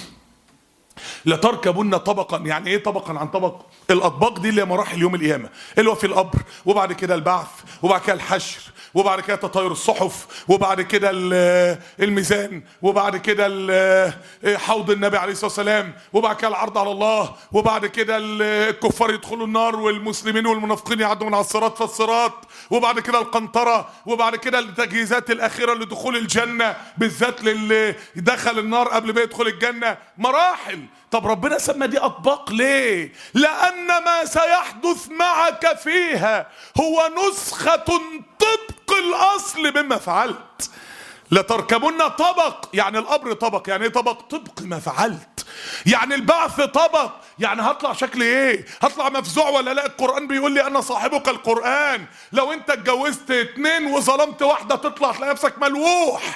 لتركبن طبقا، يعني ايه طبقا عن طبق؟ الاطباق دي اللي هي مراحل يوم القيامه، اللي هو في القبر، وبعد كده البعث، وبعد كده الحشر، وبعد كده تطاير الصحف، وبعد كده الميزان، وبعد كده حوض النبي عليه الصلاه والسلام، وبعد كده العرض على الله، وبعد كده الكفار يدخلوا النار والمسلمين والمنافقين يعدوا من على الصراط فالصراط، وبعد كده القنطره، وبعد كده التجهيزات الاخيره لدخول الجنه، بالذات للي دخل النار قبل ما يدخل الجنه. مراحل. طب ربنا سمى دي أطباق ليه؟ لأن ما سيحدث معك فيها هو نسخة طبق الأصل مما فعلت. لتركبن طبق، يعني القبر طبق. يعني ايه طبق؟ طبق ما فعلت. يعني البعث طبق، يعني هطلع شكلي ايه؟ هطلع مفزوع ولا لا؟ القرآن بيقول لي انا صاحبك القرآن. لو انت اتجوزت 2 وظلمت واحدة تطلع تلاقي نفسك ملوح،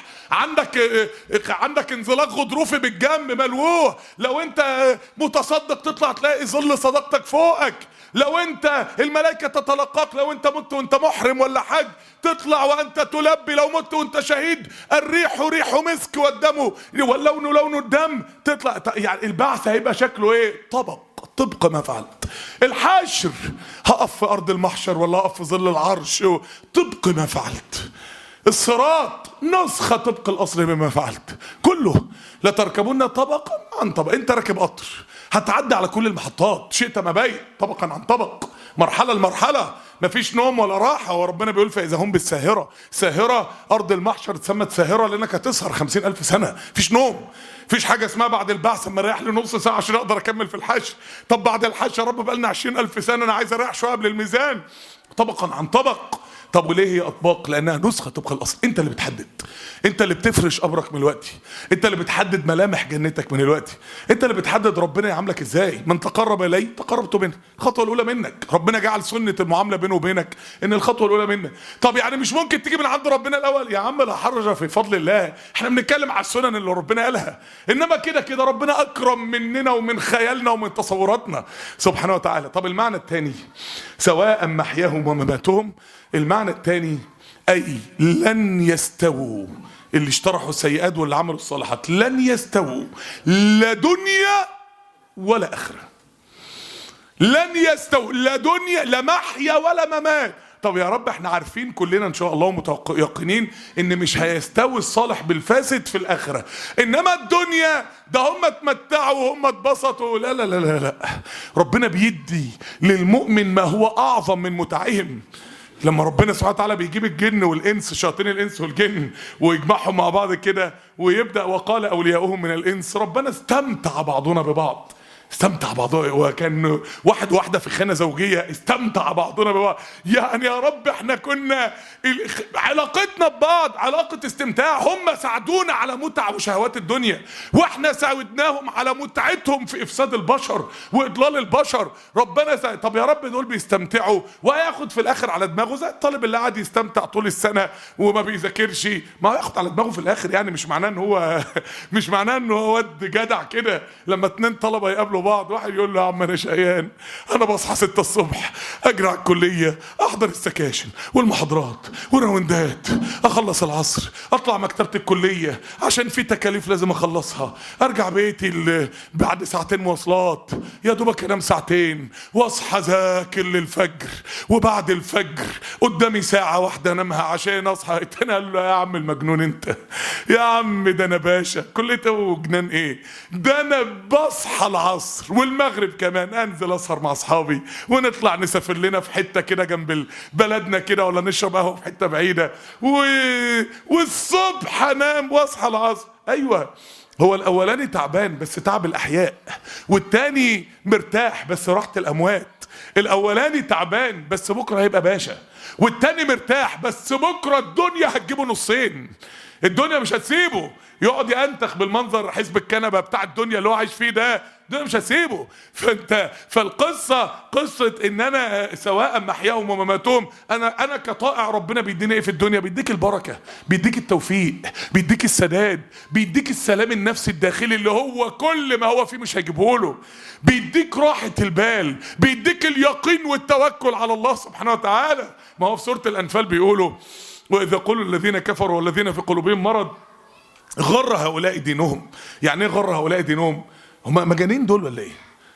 عندك انزلاق غضروفي بالجنب ملوح. لو انت متصدق تطلع تلاقي ظل صداقتك فوقك. لو انت الملائكة تتلقاك، لو انت مت وانت محرم ولا حج تطلع وانت تلبي. لو مت وانت شهيد الريح ريح مسك والدم واللون لون الدم تطلع. يعني البعث هيبقى شكله ايه؟ طبق ما فعلت. الحشر هقف في ارض المحشر ولا هقف في ظل العرش؟ طبق ما فعلت. الصراط نسخة طبق الأصل بما فعلت كله. لتركبن طبقا عن طبق. انت راكب قطر هتعدي على كل المحطات شئت ما بين، طبقا عن طبق، مرحلة لمرحلة، مفيش نوم ولا راحة. وربنا بيقول فإذا هم بالساهرة. ساهرة أرض المحشر اتسمت ساهرة لأنك هتسهر 50,000 سنة، مفيش نوم. مفيش حاجة اسمها بعد البعث اما اريح لي نص ساعة عشان اقدر اكمل في الحشر. طب بعد الحشر يا رب بقالنا 20,000 سنة انا عايز اريح شوية قبل الميزان. طبقا عن طبق. طب وليه هي اطباق؟ لانها نسخه طبق الاصل. انت اللي بتحدد، انت اللي بتفرش قبرك من الوقت، انت اللي بتحدد ملامح جنتك من الوقت، انت اللي بتحدد ربنا يعاملك ازاي. من تقرب الي تقربت منه. الخطوه الاولى منك. ربنا جعل سنه المعامله بينه وبينك ان الخطوه الاولى منك. طب يعني مش ممكن تيجي من عند ربنا الاول؟ يا عم لا حرج في فضل الله، احنا بنتكلم على السنن اللي ربنا قالها. انما كده ربنا اكرم مننا ومن خيالنا ومن تصوراتنا سبحانه وتعالى. طب المعنى الثاني سواء محياهم ومماتهم. المعنى الثاني أي لن يستووا اللي اشترحوا السيئات واللي عملوا الصالحات، لن يستووا لا دنيا ولا آخرة. لن يستووا لا دنيا، لا محيا ولا ممات. طب يا رب احنا عارفين كلنا ان شاء الله ومتيقنين ان مش هيستوي الصالح بالفاسد في الآخرة. انما الدنيا ده هم اتمتعوا وهم اتبسطوا. لا لا لا لا لا، ربنا بيدي للمؤمن ما هو اعظم من متعهم. لما ربنا سبحانه وتعالى بيجيب الجن والانس، شياطين الانس والجن، ويجمعهم مع بعض كده ويبدا وقال اولياؤهم من الانس. ربنا استمتع بعضنا ببعض، استمتع بعضنا، وكان واحد واحده في خانه زوجيه استمتع بعضنا ببعض. يعني يا رب احنا كنا علاقتنا ببعض علاقه استمتاع. هم ساعدونا على متع وشهوات الدنيا، واحنا ساعدناهم على متعتهم في افساد البشر واضلال البشر. ربنا طب يا رب دول بيستمتعوا وهياخد في الاخر على دماغه زي الطالب اللي قاعد يستمتع طول السنه وما بيذاكرش، ما هياخد على دماغه في الاخر. يعني مش معناه ان هو واد جدع كده. لما 2 طلبه يقابلوا بعض، واحد يقول له يا عم انا شقيان، انا بصحى 6 الصبح اجري على الكليه، احضر السكاشن والمحاضرات والراوندات، اخلص العصر اطلع مكتبه الكليه عشان في تكاليف لازم اخلصها، ارجع بيتي بعد 2 ساعة مواصلات، يا دوبك انام 2 ساعة واصحى اذاكر للفجر، وبعد الفجر قدامي 1 ساعة انامها عشان اصحى. قال له يا عم المجنون انت، يا عم ده انا باشا كلية وجنان ايه، ده انا بصحى العصر العصر والمغرب كمان انزل اسهر مع اصحابي ونطلع نسافر لنا في حته كده جنب بلدنا كده، ولا نشرب قهوه في حته بعيده والصبح انام واصحى العصر. ايوه، هو الاولاني تعبان بس تعب الاحياء، والتاني مرتاح بس راحه الاموات. الاولاني تعبان بس بكره هيبقى باشا، والتاني مرتاح بس بكره الدنيا هتجيبه نصين. الدنيا مش هتسيبه يقعد ينتخ بالمنظر حزب الكنبه بتاع الدنيا اللي هو عايش فيه ده مش هسيبه. فالقصه قصه ان انا سواء محياهم ومماتهم، انا كطائع ربنا بيديني ايه في الدنيا؟ بيديك البركه، بيديك التوفيق، بيديك السداد، بيديك السلام النفسي الداخلي اللي هو كل ما هو فيه مش هيجيبه له، بيديك راحه البال، بيديك اليقين والتوكل على الله سبحانه وتعالى. ما هو في سوره الانفال بيقولوا واذا قالوا الذين كفروا والذين في قلوبهم مرض غر هؤلاء دينهم. يعني ايه غر هؤلاء دينهم؟ هم مجانين دول ولا ايه؟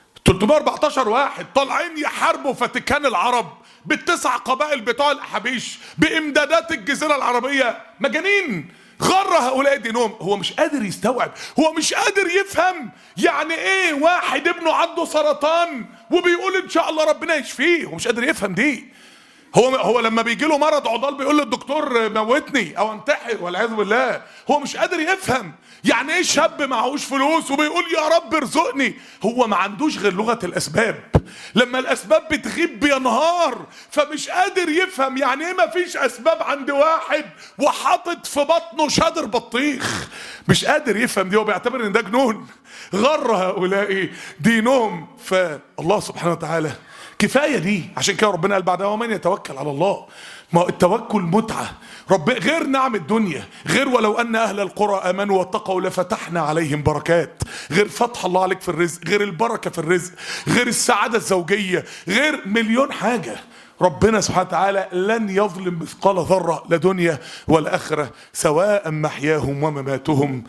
314 واحد طالعين يحاربوا فاتيكان العرب بالتسع قبائل بتوع الاحابيش بامدادات الجزيره العربيه، مجانين. غر هؤلاء دينهم. هو مش قادر يستوعب، هو مش قادر يفهم يعني ايه واحد ابنه عنده سرطان وبيقول ان شاء الله ربنا يشفيه. هو مش قادر يفهم دي. هو لما بيجي له مرض عضال بيقول للدكتور موتني او انتحر والعياذ بالله. هو مش قادر يفهم يعني ايه شاب معهوش فلوس وبيقول يا رب ارزقني. هو ما عندوش غير لغة الاسباب، لما الاسباب بتغيب بينهار. فمش قادر يفهم يعني ايه ما فيش اسباب عند واحد وحاطط في بطنه شادر بطيخ. مش قادر يفهم دي، هو بيعتبر ان ده جنون. غر هؤلاء دينهم. فالله سبحانه وتعالى كفايه دي. عشان كده ربنا قال بعدها ومن يتوكل على الله. ما التوكل متعه، غير نعم الدنيا، غير ولو ان اهل القرى امنوا واتقوا لفتحنا عليهم بركات، غير فتح الله عليك في الرزق، غير البركه في الرزق، غير السعاده الزوجيه، غير مليون حاجه. ربنا سبحانه وتعالى لن يظلم مثقال ذره لا دنيا ولا اخره، سواء محياهم ومماتهم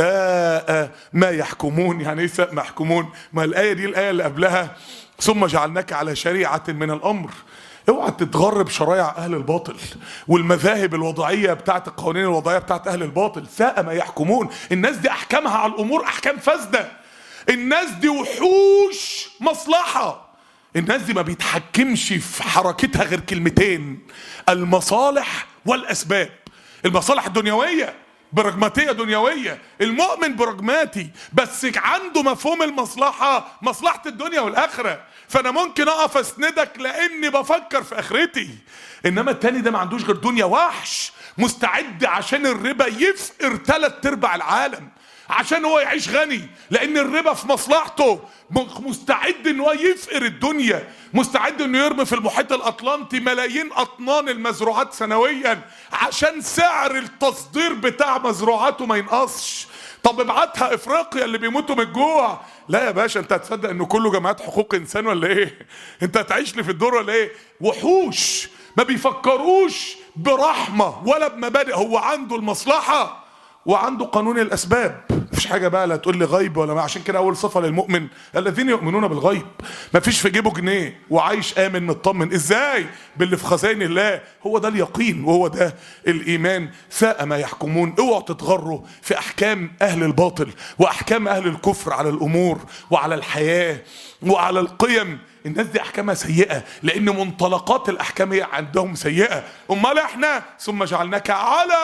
ساء ما يحكمون. يعني ايه ساء ما يحكمون؟ ما الايه دي الايه اللي قبلها ثم جعلناك على شريعة من الأمر. اوعى تتغر بشرايع أهل الباطل والمذاهب الوضعية بتاعت القوانين الوضعية بتاعت أهل الباطل. ساء ما يحكمون. الناس دي أحكامها على الأمور أحكام فاسدة. الناس دي وحوش مصلحة. الناس دي ما بيتحكمش في حركتها غير كلمتين: المصالح والأسباب. المصالح الدنيوية براجماتية دنيوية، المؤمن براجماتي بس عنده مفهوم المصلحة، مصلحة الدنيا والآخرة. فأنا ممكن أقف أسندك لأني بفكر في آخرتي. إنما التاني ده ما عندوش غير دنيا، وحش مستعد عشان الربا يفقر 3/4 العالم عشان هو يعيش غني، لأن الربا في مصلحته. مستعد إن هو يفقر الدنيا، مستعد إنه يرمي في المحيط الأطلنطي ملايين أطنان المزروعات سنويا عشان سعر التصدير بتاع مزروعاته ما ينقصش. طب ابعتها افريقيا اللي بيموتوا من الجوع. لا يا باشا، انت هتصدق انه كله جماعات حقوق انسان ولا ايه؟ انت هتعيش لي في الدور ولا ايه؟ وحوش ما بيفكروش برحمة ولا بمبادئ. هو عنده المصلحة وعنده قانون الاسباب. مفيش حاجه بقى لا تقول لي غيب ولا ما. عشان كده اول صفه للمؤمن الذين يؤمنون بالغيب. مفيش في جيبه جنيه وعايش امن مطمن. ازاي؟ باللي في خزائن الله. هو ده اليقين وهو ده الايمان. ساء ما يحكمون. اوعوا تتغروا في احكام اهل الباطل واحكام اهل الكفر على الامور وعلى الحياه وعلى القيم. الناس دي احكامها سيئه لان منطلقات الاحكام هي عندهم سيئه. امال احنا ثم جعلناك على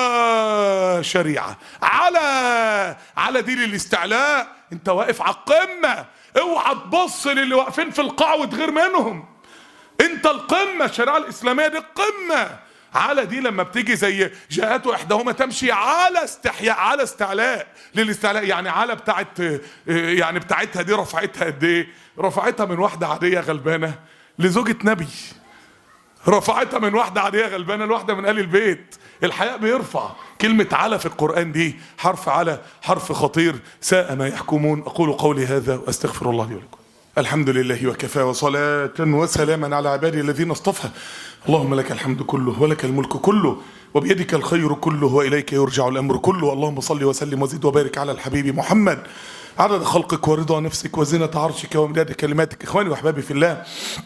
شريعه، على دين الاستعلاء. انت واقف على القمه. اوعى تبص للي واقفين في القاع وتغير منهم. انت القمه. الشريعه الاسلاميه دي القمه. على دي لما بتيجي زي جاءت احداهما تمشي على استحياء، على استعلاء. للاستعلاء يعني على يعني بتاعتها دي رفعتها قد ايه؟ رفعتها من واحده عاديه غلبانه لزوجة نبي. رفعتها من واحده عاديه غلبانه لواحده من اهل البيت. الحياء بيرفع. كلمه على في القران دي حرف على، حرف خطير. ساء ما يحكمون. اقول قولي هذا واستغفر الله لي ولكم. الحمد لله وكفى وصلاة وسلاما على عبادي الذين اصطفى. اللهم لك الحمد كله ولك الملك كله وبيدك الخير كله وإليك يرجع الأمر كله. اللهم صل وسلم وزد وبارك على الحبيب محمد عدد خلقك ورضا نفسك وزنة عرشك ومداد كلماتك. إخواني وأحبابي في الله،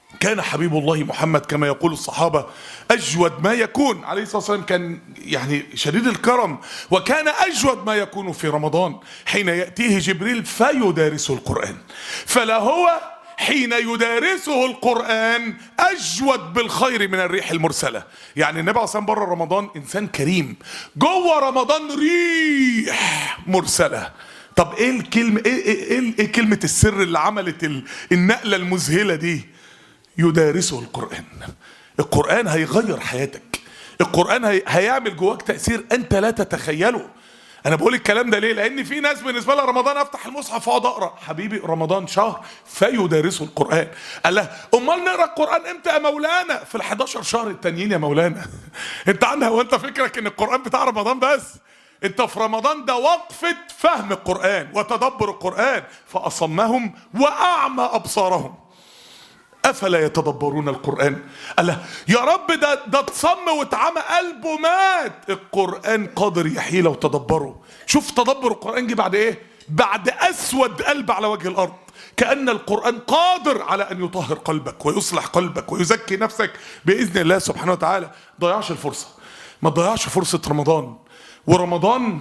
كان حبيب الله محمد كما يقول الصحابة أجود ما يكون عليه الصلاة والسلام، كان يعني شديد الكرم، وكان أجود ما يكون في رمضان حين يأتيه جبريل فيدارسه القرآن. فلا هو حين يدارسه القرآن أجود بالخير من الريح المرسلة. يعني النبي عليه الصلاة والسلام بره رمضان إنسان كريم، جوه رمضان ريح مرسلة. طب ايه الكلمة، ايه كلمة السر اللي عملت النقلة المذهلة دي؟ يدارسه القرآن. القرآن هيغير حياتك، القرآن هيعمل جواك تأثير أنت لا تتخيله. أنا بقول الكلام ده ليه؟ لأن في ناس بالنسبة لها رمضان أفتح المصحف وأقعد أقرأ. حبيبي رمضان شهر فيدارسه القرآن. قال له أمال نقرأ القرآن إمتى يا مولانا؟ في ال11 شهر التانيين يا مولانا. أنت عنها وأنت فكرك إن القرآن بتاع رمضان بس؟ أنت في رمضان ده وقفة فهم القرآن وتدبر القرآن، فأصمهم وأعمى أبصارهم أفلا يتدبرون القرآن. قال له يا رب ده اتصم واتعمى قلبه مات، القرآن قادر يحيي لو تدبره. شوف تدبر القرآن جه بعد ايه؟ بعد أسود قلب على وجه الأرض. كأن القرآن قادر على أن يطهر قلبك ويصلح قلبك ويزكي نفسك بإذن الله سبحانه وتعالى. ضيعش الفرصة، ما تضيعش فرصة رمضان. ورمضان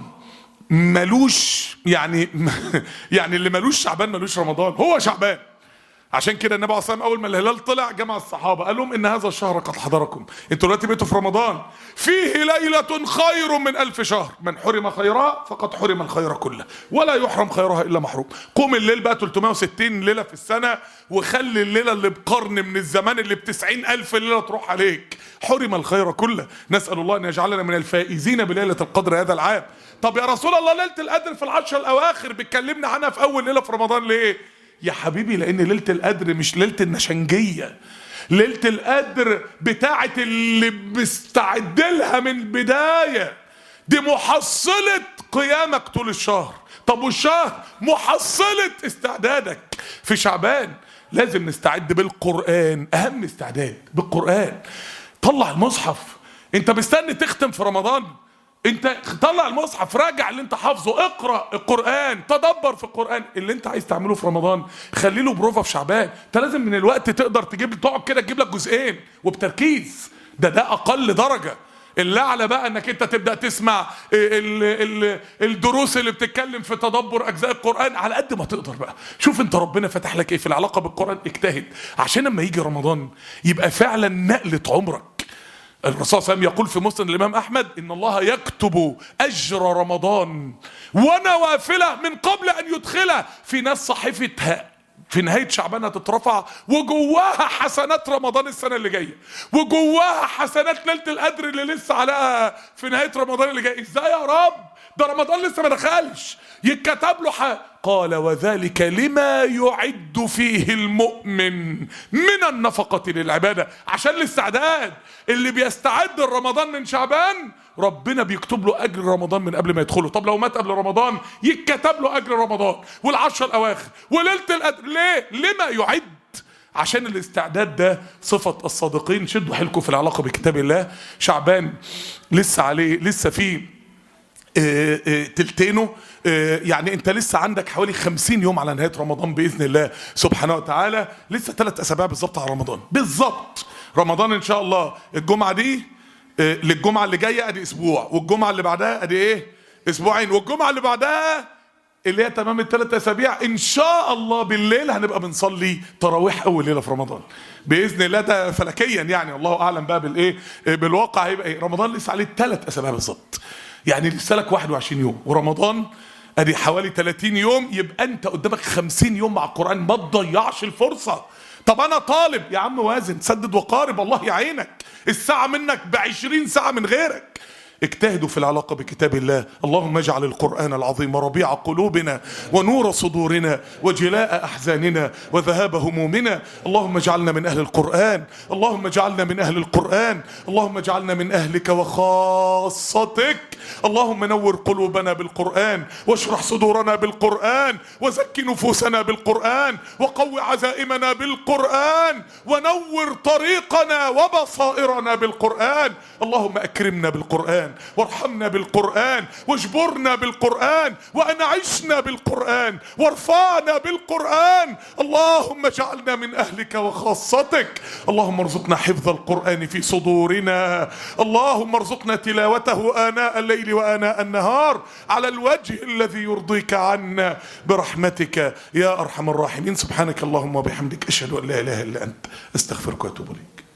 ملوش يعني يعني اللي ملوش شعبان ملوش رمضان، هو شعبان. عشان كده النبي عليه الصلاه والسلام اول ما الهلال طلع جمع الصحابه قال لهم ان هذا الشهر قد حضركم، انتوا دلوقتي بقيتوا في رمضان، فيه ليله خير من 1000 شهر، من حرم خيرها فقد حرم الخير كله ولا يحرم خيرها الا محروم. قوم الليل بقى 360 ليله في السنه، وخلي الليله اللي بقرن من الزمان اللي ب90,000 ليله تروح عليك، حرم الخير كله. نسال الله ان يجعلنا من الفائزين بليله القدر هذا العام. طب يا رسول الله ليله القدر في العشر الاواخر بتكلمنا عنها في اول ليله في رمضان ليه؟ يا حبيبي لأن ليلة القدر مش ليلة النشنجية، ليلة القدر بتاعة اللي بيستعد لها من البداية، دي محصلة قيامك طول الشهر. طب والشهر محصلة استعدادك في شعبان. لازم نستعد بالقرآن، أهم استعداد بالقرآن. طلع المصحف، انت مستني تختم في رمضان؟ انت طلع المصحف، راجع اللي انت حافظه، اقرأ القرآن، تدبر في القرآن. اللي انت عايز تعمله في رمضان خلي له بروفة في شعبان. انت لازم من الوقت تقدر تقعد كده تجيب لك جزئين وبتركيز، ده اقل درجة. الاعلى بقى انك انت تبدأ تسمع الدروس اللي بتتكلم في تدبر اجزاء القرآن على قد ما تقدر بقى. شوف انت ربنا فتح لك ايه في العلاقة بالقرآن، اجتهد عشان لما يجي رمضان يبقى فعلا نقلة عمرك. الرسول صلى الله عليه وسلم يقول في مسند الإمام أحمد إن الله يكتب أجر رمضان ونوافله من قبل أن يدخله. في ناس صحيفتها في نهاية شعبان هتترفع وجواها حسنات رمضان السنة اللي جاية، وجواها حسنات ليلة القدر اللي لسه عليها في نهاية رمضان اللي جاي. ازاي يا رب؟ ده رمضان لسه ما دخلش يتكتب له قال وذلك لما يعد فيه المؤمن من النفقة للعبادة. عشان الاستعداد، اللي بيستعد لرمضان من شعبان ربنا بيكتب له أجر رمضان من قبل ما يدخله. طب لو مات قبل رمضان يتكتب له أجر رمضان والعشر الأواخر وليلة القدر. ليه؟ لما يعد، عشان الاستعداد ده صفة الصادقين. شدوا حيلكم في العلاقة بكتاب الله. شعبان لسه عليه، لسه فيه تلتينه، يعني انت لسه عندك حوالي 50 يوم على نهاية رمضان بإذن الله سبحانه وتعالى. لسه 3 أسابيع بالظبط على رمضان، بالظبط. رمضان ان شاء الله الجمعة دي للجمعة اللي جاية ادي اسبوع، والجمعة اللي بعدها ادي ايه؟ اسبوعين، والجمعة اللي بعدها اللي هي تمام ال3 أسابيع ان شاء الله بالليل هنبقى بنصلي تراويح اول ليلة في رمضان باذن الله. ده فلكيا يعني، الله اعلم بقى بالايه بالواقع هيبقى ايه. رمضان لسه عليه 3 أسابيع بالظبط، يعني لسه لك 21 يوم، ورمضان ادي حوالي 30 يوم، يبقى انت قدامك 50 يوم مع القرآن. ما تضيعش الفرصة. طب انا طالب يا عم، وازن سدد وقارب، الله يعينك. الساعة منك ب20 ساعة من غيرك. اجتهدوا في العلاقة بكتاب الله. اللهم اجعل القرآن العظيم ربيع قلوبنا ونور صدورنا وجلاء أحزاننا وذهاب همومنا. اللهم اجعلنا من أهل القرآن، اللهم اجعلنا من أهل القرآن، اللهم اجعلنا من أهلك وخاصتك. اللهم نور قلوبنا بالقرآن، واشرح صدورنا بالقرآن، وزكي نفوسنا بالقرآن، وقو عزائمنا بالقرآن، ونور طريقنا وبصائرنا بالقرآن. اللهم أكرمنا بالقرآن، بالقرآن، وارحمنا بالقرآن، واجبرنا بالقرآن، وأنعشنا بالقرآن، وارفعنا بالقرآن. اللهم اجعلنا من أهلك وخاصتك. اللهم ارزقنا حفظ القرآن في صدورنا، اللهم ارزقنا تلاوته آناء الليل وآناء النهار على الوجه الذي يرضيك عنا برحمتك يا أرحم الراحمين. سبحانك اللهم وبحمدك، أشهد أن لا إله إلا أنت، أستغفرك وأتوب إليك.